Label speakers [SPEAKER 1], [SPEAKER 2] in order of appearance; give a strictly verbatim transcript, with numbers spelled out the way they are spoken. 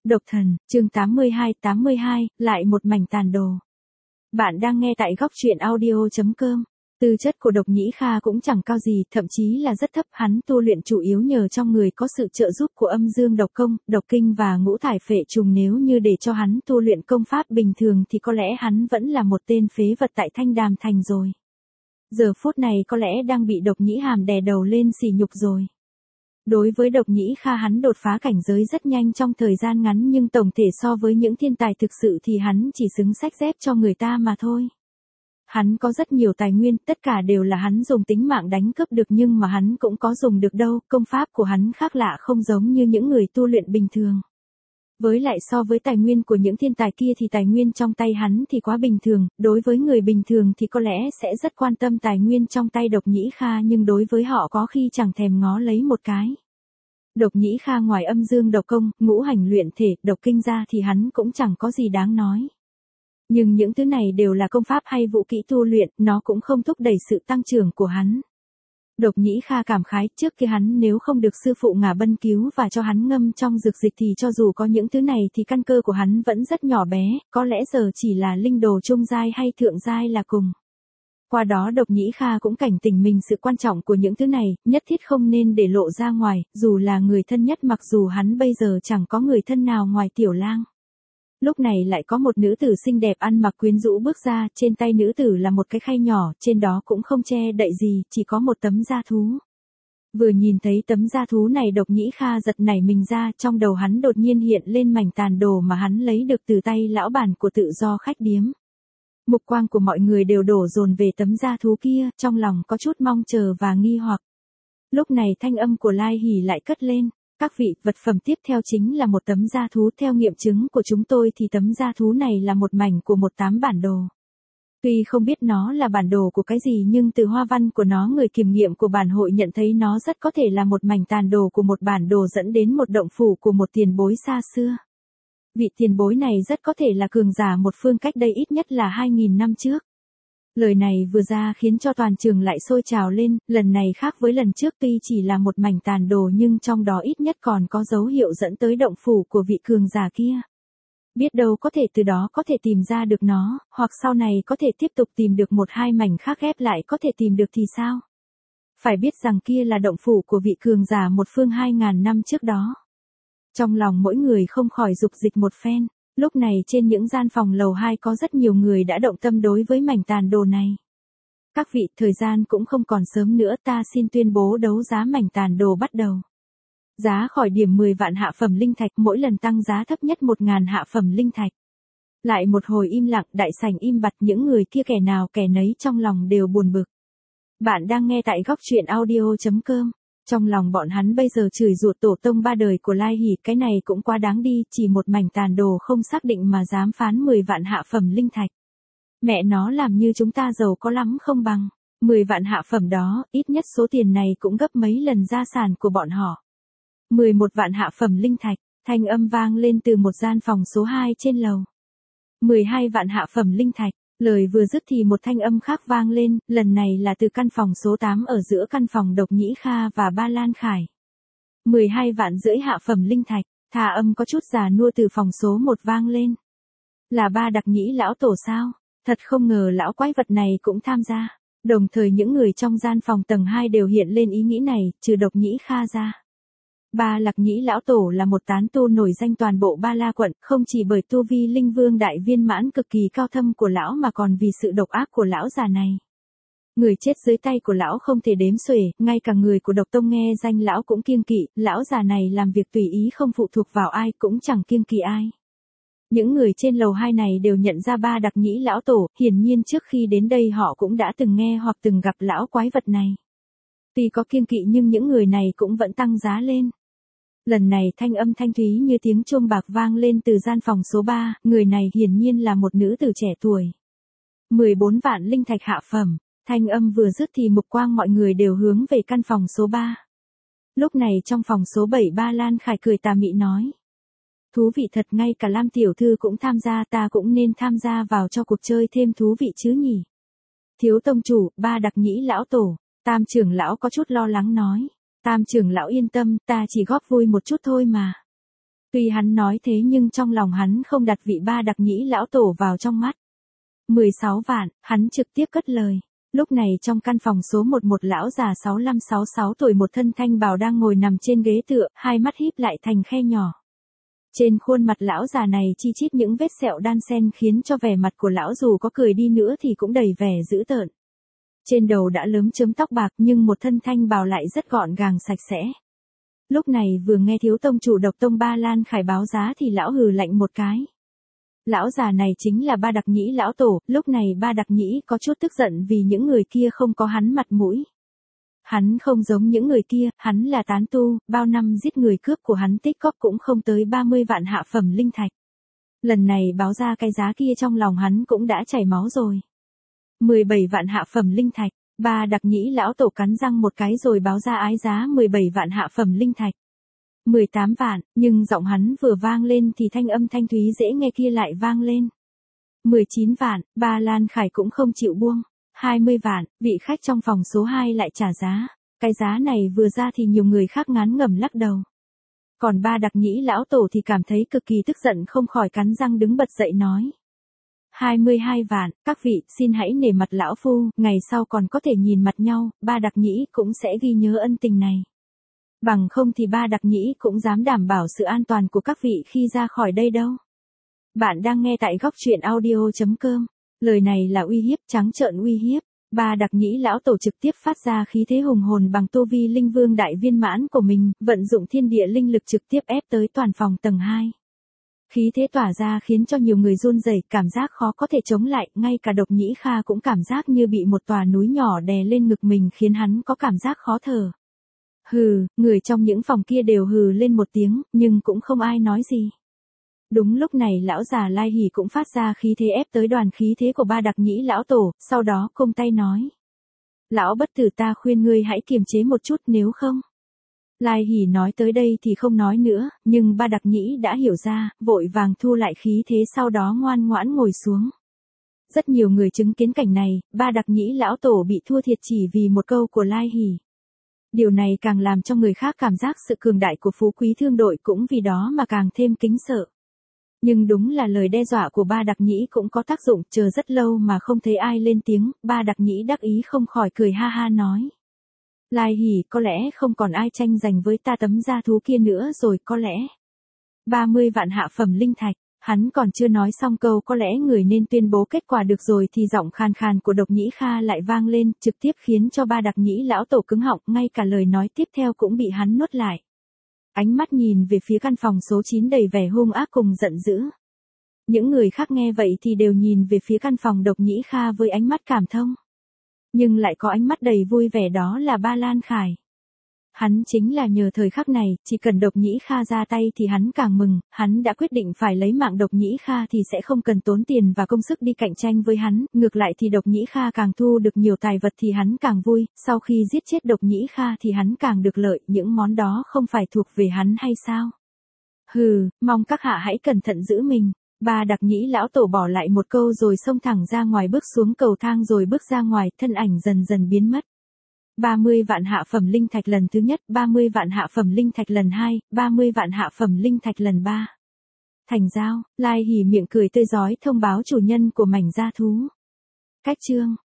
[SPEAKER 1] Độc thần, chương tám mươi hai, tám mươi hai, lại một mảnh tàn đồ. Bạn đang nghe tại góc truyện audio chấm com. Tư chất của Độc Nhĩ Kha cũng chẳng cao gì, thậm chí là rất thấp, hắn tu luyện chủ yếu nhờ trong người có sự trợ giúp của âm dương độc công, độc kinh và ngũ thải phệ trùng, nếu như để cho hắn tu luyện công pháp bình thường thì có lẽ hắn vẫn là một tên phế vật tại Thanh Đàm Thành rồi. Giờ phút này có lẽ đang bị Độc Nhĩ Hàm đè đầu lên sỉ nhục rồi. Đối với Độc Nhĩ Kha, hắn đột phá cảnh giới rất nhanh trong thời gian ngắn, nhưng tổng thể so với những thiên tài thực sự thì hắn chỉ xứng xách dép cho người ta mà thôi. Hắn có rất nhiều tài nguyên, tất cả đều là hắn dùng tính mạng đánh cướp được, nhưng mà hắn cũng có dùng được đâu, công pháp của hắn khác lạ không giống như những người tu luyện bình thường. Với lại so với tài nguyên của những thiên tài kia thì tài nguyên trong tay hắn thì quá bình thường, đối với người bình thường thì có lẽ sẽ rất quan tâm tài nguyên trong tay Độc Nhĩ Kha, nhưng đối với họ có khi chẳng thèm ngó lấy một cái. Độc Nhĩ Kha ngoài âm dương độc công, ngũ hành luyện thể, độc kinh ra thì hắn cũng chẳng có gì đáng nói. Nhưng những thứ này đều là công pháp hay vũ kỹ tu luyện, nó cũng không thúc đẩy sự tăng trưởng của hắn. Độc Nhĩ Kha cảm khái, trước kia hắn nếu không được sư phụ Ngả Bân cứu và cho hắn ngâm trong dược dịch thì cho dù có những thứ này thì căn cơ của hắn vẫn rất nhỏ bé, có lẽ giờ chỉ là linh đồ trung giai hay thượng giai là cùng. Qua đó Độc Nhĩ Kha cũng cảnh tỉnh mình sự quan trọng của những thứ này, nhất thiết không nên để lộ ra ngoài, dù là người thân nhất, mặc dù hắn bây giờ chẳng có người thân nào ngoài Tiểu Lang. Lúc này lại có một nữ tử xinh đẹp ăn mặc quyến rũ bước ra, trên tay nữ tử là một cái khay nhỏ, trên đó cũng không che đậy gì, chỉ có một tấm da thú. Vừa nhìn thấy tấm da thú này, Độc Nhĩ Kha giật nảy mình ra, trong đầu hắn đột nhiên hiện lên mảnh tàn đồ mà hắn lấy được từ tay lão bản của Tự Do Khách Điếm. Mục quang của mọi người đều đổ dồn về tấm da thú kia, trong lòng có chút mong chờ và nghi hoặc. Lúc này thanh âm của Lai Hỉ lại cất lên. Các vị, vật phẩm tiếp theo chính là một tấm da thú, theo nghiệm chứng của chúng tôi thì tấm da thú này là một mảnh của một tám bản đồ. Tuy không biết nó là bản đồ của cái gì, nhưng từ hoa văn của nó, người kiểm nghiệm của bản hội nhận thấy nó rất có thể là một mảnh tàn đồ của một bản đồ dẫn đến một động phủ của một tiền bối xa xưa. Vị tiền bối này rất có thể là cường giả một phương cách đây ít nhất là hai nghìn năm trước. Lời này vừa ra khiến cho toàn trường lại sôi trào lên, lần này khác với lần trước, tuy chỉ là một mảnh tàn đồ nhưng trong đó ít nhất còn có dấu hiệu dẫn tới động phủ của vị cường giả kia. Biết đâu có thể từ đó có thể tìm ra được nó, hoặc sau này có thể tiếp tục tìm được một hai mảnh khác ghép lại có thể tìm được thì sao? Phải biết rằng kia là động phủ của vị cường giả một phương hai ngàn năm trước đó. Trong lòng mỗi người không khỏi dục dịch một phen. Lúc này trên những gian phòng lầu hai có rất nhiều người đã động tâm đối với mảnh tàn đồ này. Các vị, thời gian cũng không còn sớm nữa, ta xin tuyên bố đấu giá mảnh tàn đồ bắt đầu. Giá khởi điểm mười vạn hạ phẩm linh thạch, mỗi lần tăng giá thấp nhất một ngàn hạ phẩm linh thạch. Lại một hồi im lặng, đại sảnh im bặt, những người kia kẻ nào kẻ nấy trong lòng đều buồn bực. Bạn đang nghe tại góc truyện audio chấm com. Trong lòng bọn hắn bây giờ chửi rủa tổ tông ba đời của Lai Hỉ, cái này cũng quá đáng đi, chỉ một mảnh tàn đồ không xác định mà dám phán mười vạn hạ phẩm linh thạch. Mẹ nó, làm như chúng ta giàu có lắm không bằng. mười vạn hạ phẩm đó, ít nhất số tiền này cũng gấp mấy lần gia sản của bọn họ. mười một vạn hạ phẩm linh thạch, thanh âm vang lên từ một gian phòng số hai trên lầu. mười hai vạn hạ phẩm linh thạch. Lời vừa dứt thì một thanh âm khác vang lên, lần này là từ căn phòng số tám ở giữa căn phòng Độc Nhĩ Kha và Ba Lan Khải. mười hai vạn rưỡi hạ phẩm linh thạch, thà âm có chút già nua từ phòng số một vang lên. Là Ba Đặc Nhĩ lão tổ sao? Thật không ngờ lão quái vật này cũng tham gia. Đồng thời những người trong gian phòng tầng hai đều hiện lên ý nghĩ này, trừ Độc Nhĩ Kha ra. Ba Lạc Nhĩ lão tổ là một tán tu nổi danh toàn bộ Ba La quận, không chỉ bởi tu vi linh vương đại viên mãn cực kỳ cao thâm của lão mà còn vì sự độc ác của lão già này. Người chết dưới tay của lão không thể đếm xuể, ngay cả người của Độc Tông nghe danh lão cũng kiêng kỵ, lão già này làm việc tùy ý không phụ thuộc vào ai, cũng chẳng kiêng kỵ ai. Những người trên lầu hai này đều nhận ra Ba Đặc Nhĩ lão tổ, hiển nhiên trước khi đến đây họ cũng đã từng nghe hoặc từng gặp lão quái vật này. Tuy có kiêng kỵ nhưng những người này cũng vẫn tăng giá lên. Lần này thanh âm thanh thúy như tiếng chuông bạc vang lên từ gian phòng số ba, người này hiển nhiên là một nữ tử trẻ tuổi. mười bốn vạn linh thạch hạ phẩm, thanh âm vừa dứt thì mục quang mọi người đều hướng về căn phòng số ba. Lúc này trong phòng số bảy, Ba Lan Khải cười tà mị nói. Thú vị thật, ngay cả Lam tiểu thư cũng tham gia, ta cũng nên tham gia vào cho cuộc chơi thêm thú vị chứ nhỉ. Thiếu tông chủ, Ba Đặc Nhĩ lão tổ, Tam trưởng lão có chút lo lắng nói. Tam trưởng lão yên tâm, ta chỉ góp vui một chút thôi mà. Tuy hắn nói thế nhưng trong lòng hắn không đặt vị ba đặc nhĩ lão tổ vào trong mắt. mười sáu vạn, hắn trực tiếp cất lời. Lúc này trong căn phòng số một một lão già sáu lăm sáu sáu tuổi một thân thanh bào đang ngồi nằm trên ghế tựa, hai mắt híp lại thành khe nhỏ. Trên khuôn mặt lão già này chi chít những vết sẹo đan xen khiến cho vẻ mặt của lão dù có cười đi nữa thì cũng đầy vẻ dữ tợn. Trên đầu đã lấm chớm tóc bạc nhưng một thân thanh bào lại rất gọn gàng sạch sẽ. Lúc này vừa nghe thiếu tông chủ Độc Tông Ba Lan Khải báo giá thì lão hừ lạnh một cái. Lão già này chính là ba đặc nhĩ lão tổ, lúc này ba đặc nhĩ có chút tức giận vì những người kia không có hắn mặt mũi. Hắn không giống những người kia, hắn là tán tu, bao năm giết người cướp của hắn tích cóp cũng không tới ba mươi vạn hạ phẩm linh thạch. Lần này báo ra cái giá kia trong lòng hắn cũng đã chảy máu rồi. mười bảy vạn hạ phẩm linh thạch, ba đặc nhĩ lão tổ cắn răng một cái rồi báo ra ái giá mười bảy vạn hạ phẩm linh thạch. mười tám vạn, nhưng giọng hắn vừa vang lên thì thanh âm thanh thúy dễ nghe kia lại vang lên. mười chín vạn, Ba Lan Khải cũng không chịu buông. hai mươi vạn, vị khách trong phòng số hai lại trả giá. Cái giá này vừa ra thì nhiều người khác ngán ngẩm lắc đầu. Còn ba đặc nhĩ lão tổ thì cảm thấy cực kỳ tức giận không khỏi cắn răng đứng bật dậy nói. hai mươi hai vạn, các vị xin hãy nể mặt lão phu, ngày sau còn có thể nhìn mặt nhau, ba đặc nhĩ cũng sẽ ghi nhớ ân tình này. Bằng không thì ba đặc nhĩ cũng dám đảm bảo sự an toàn của các vị khi ra khỏi đây đâu. Bạn đang nghe tại góc truyện audio chấm com. Lời này là uy hiếp, trắng trợn uy hiếp. Ba đặc nhĩ lão tổ trực tiếp phát ra khí thế hùng hồn bằng tu vi linh vương đại viên mãn của mình, vận dụng thiên địa linh lực trực tiếp ép tới toàn phòng tầng hai. Khí thế tỏa ra khiến cho nhiều người run rẩy, cảm giác khó có thể chống lại, ngay cả Độc Nhĩ Kha cũng cảm giác như bị một tòa núi nhỏ đè lên ngực mình khiến hắn có cảm giác khó thở. Hừ, người trong những phòng kia đều hừ lên một tiếng, nhưng cũng không ai nói gì. Đúng lúc này lão già Lai Hỉ cũng phát ra khí thế ép tới đoàn khí thế của ba đặc nhĩ lão tổ, sau đó cung tay nói. Lão bất tử ta khuyên ngươi hãy kiềm chế một chút nếu không. Lai Hỉ nói tới đây thì không nói nữa, nhưng ba đặc nhĩ đã hiểu ra, vội vàng thu lại khí thế sau đó ngoan ngoãn ngồi xuống. Rất nhiều người chứng kiến cảnh này, ba đặc nhĩ lão tổ bị thua thiệt chỉ vì một câu của Lai Hỉ. Điều này càng làm cho người khác cảm giác sự cường đại của Phú Quý Thương đội cũng vì đó mà càng thêm kính sợ. Nhưng đúng là lời đe dọa của ba đặc nhĩ cũng có tác dụng, chờ rất lâu mà không thấy ai lên tiếng, ba đặc nhĩ đắc ý không khỏi cười ha ha nói. Lai Hỉ, có lẽ không còn ai tranh giành với ta tấm da thú kia nữa rồi, có lẽ. ba mươi vạn hạ phẩm linh thạch, hắn còn chưa nói xong câu có lẽ người nên tuyên bố kết quả được rồi thì giọng khàn khàn của Độc Nhĩ Kha lại vang lên, trực tiếp khiến cho ba đặc nhĩ lão tổ cứng họng, ngay cả lời nói tiếp theo cũng bị hắn nuốt lại. Ánh mắt nhìn về phía căn phòng số chín đầy vẻ hung ác cùng giận dữ. Những người khác nghe vậy thì đều nhìn về phía căn phòng Độc Nhĩ Kha với ánh mắt cảm thông. Nhưng lại có ánh mắt đầy vui vẻ, đó là Ba Lan Khải. Hắn chính là nhờ thời khắc này, chỉ cần Độc Nhĩ Kha ra tay thì hắn càng mừng, hắn đã quyết định phải lấy mạng Độc Nhĩ Kha thì sẽ không cần tốn tiền và công sức đi cạnh tranh với hắn, ngược lại thì Độc Nhĩ Kha càng thu được nhiều tài vật thì hắn càng vui, sau khi giết chết Độc Nhĩ Kha thì hắn càng được lợi, những món đó không phải thuộc về hắn hay sao? Hừ, mong các hạ hãy cẩn thận giữ mình. Ba đặc nhĩ lão tổ bỏ lại một câu rồi xông thẳng ra ngoài, bước xuống cầu thang rồi bước ra ngoài, thân ảnh dần dần biến mất. ba mươi vạn hạ phẩm linh thạch lần thứ nhất, ba mươi vạn hạ phẩm linh thạch lần hai, ba mươi vạn hạ phẩm linh thạch lần ba. Thành giao, Lai Hỉ miệng cười tươi rói thông báo chủ nhân của mảnh da thú. Cách chương